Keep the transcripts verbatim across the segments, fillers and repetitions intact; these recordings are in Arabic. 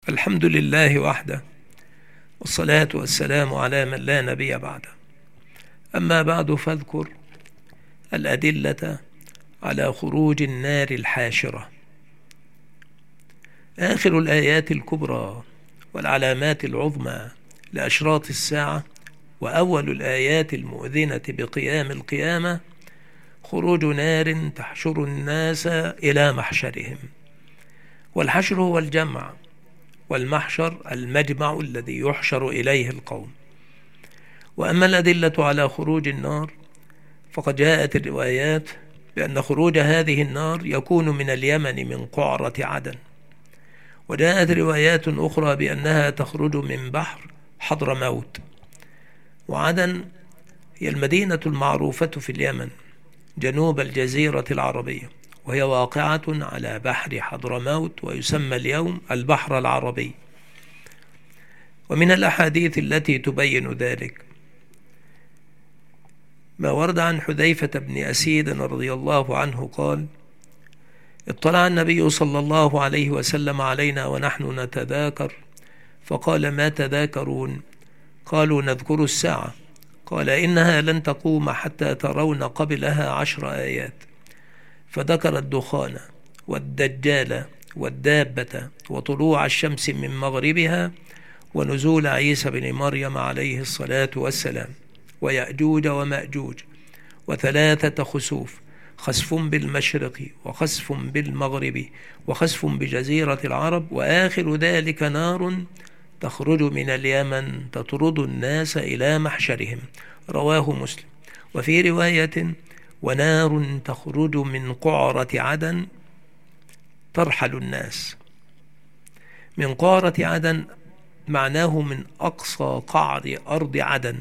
الحمد لله وحده، والصلاة والسلام على من لا نبي بعده. أما بعد، فاذكر الأدلة على خروج النار الحاشرة. آخر الآيات الكبرى والعلامات العظمى لأشراط الساعة، وأول الآيات المؤذنة بقيام القيامة، خروج نار تحشر الناس إلى محشرهم. والحشر هو الجمع، والمحشر المجمع الذي يحشر إليه القوم. وأما الأدلة على خروج النار، فقد جاءت الروايات بأن خروج هذه النار يكون من اليمن من قعرة عدن، وجاءت روايات أخرى بأنها تخرج من بحر حضرموت. وعدن هي المدينة المعروفة في اليمن جنوب الجزيرة العربية، وهي واقعة على بحر حضرموت، ويسمى اليوم البحر العربي. ومن الأحاديث التي تبين ذلك ما ورد عن حذيفة بن أسيد رضي الله عنه قال: اطلع النبي صلى الله عليه وسلم علينا ونحن نتذاكر، فقال: ما تذاكرون؟ قالوا: نذكر الساعة. قال: إنها لن تقوم حتى ترون قبلها عشر آيات. فذكر الدخان والدجال والدابة وطلوع الشمس من مغربها ونزول عيسى بن مريم عليه الصلاة والسلام، ويأجوج ومأجوج، وثلاثة خسوف: خسف بالمشرق، وخسف بالمغرب، وخسف بجزيرة العرب، وآخر ذلك نار تخرج من اليمن تطرد الناس إلى محشرهم. رواه مسلم. وفي رواية: ونار تخرج من قعرة عدن ترحل الناس. من قعرة عدن معناه من أقصى قعر أرض عدن.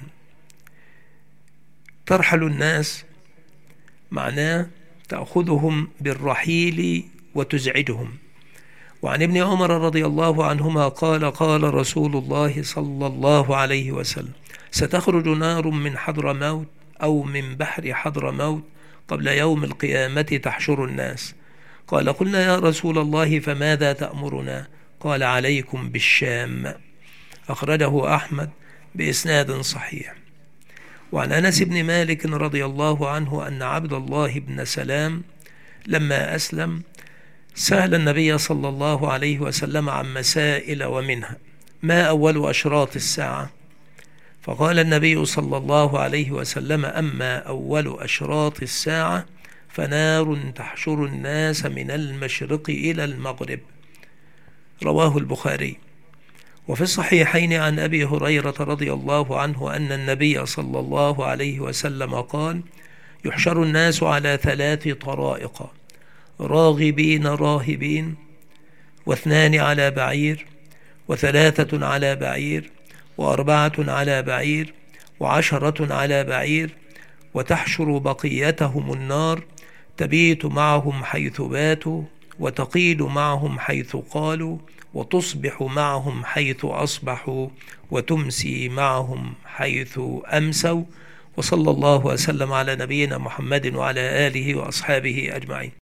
ترحل الناس معناه تأخذهم بالرحيل وتزعجهم. وعن ابن عمر رضي الله عنهما قال: قال رسول الله صلى الله عليه وسلم: ستخرج نار من حضرموت أو من بحر حضرموت قبل يوم القيامة تحشر الناس. قال: قلنا يا رسول الله فماذا تأمرنا؟ قال: عليكم بالشام. أخرجه أحمد بإسناد صحيح. وعن أنس بن مالك رضي الله عنه أن عبد الله بن سلام لما أسلم سأل النبي صلى الله عليه وسلم عن مسائل، ومنها: ما أول أشراط الساعة؟ فقال النبي صلى الله عليه وسلم: أما أول أشراط الساعة فنار تحشر الناس من المشرق إلى المغرب. رواه البخاري. وفي الصحيحين عن أبي هريرة رضي الله عنه أن النبي صلى الله عليه وسلم قال: يحشر الناس على ثلاث طرائق: راغبين راهبين، واثنان على بعير، وثلاثة على بعير، وأربعة على بعير، وعشرة على بعير، وتحشر بقيتهم النار، تبيت معهم حيث باتوا، وتقيل معهم حيث قالوا، وتصبح معهم حيث أصبحوا، وتمسي معهم حيث أمسوا. وصلى الله وسلم على نبينا محمد وعلى آله وأصحابه أجمعين.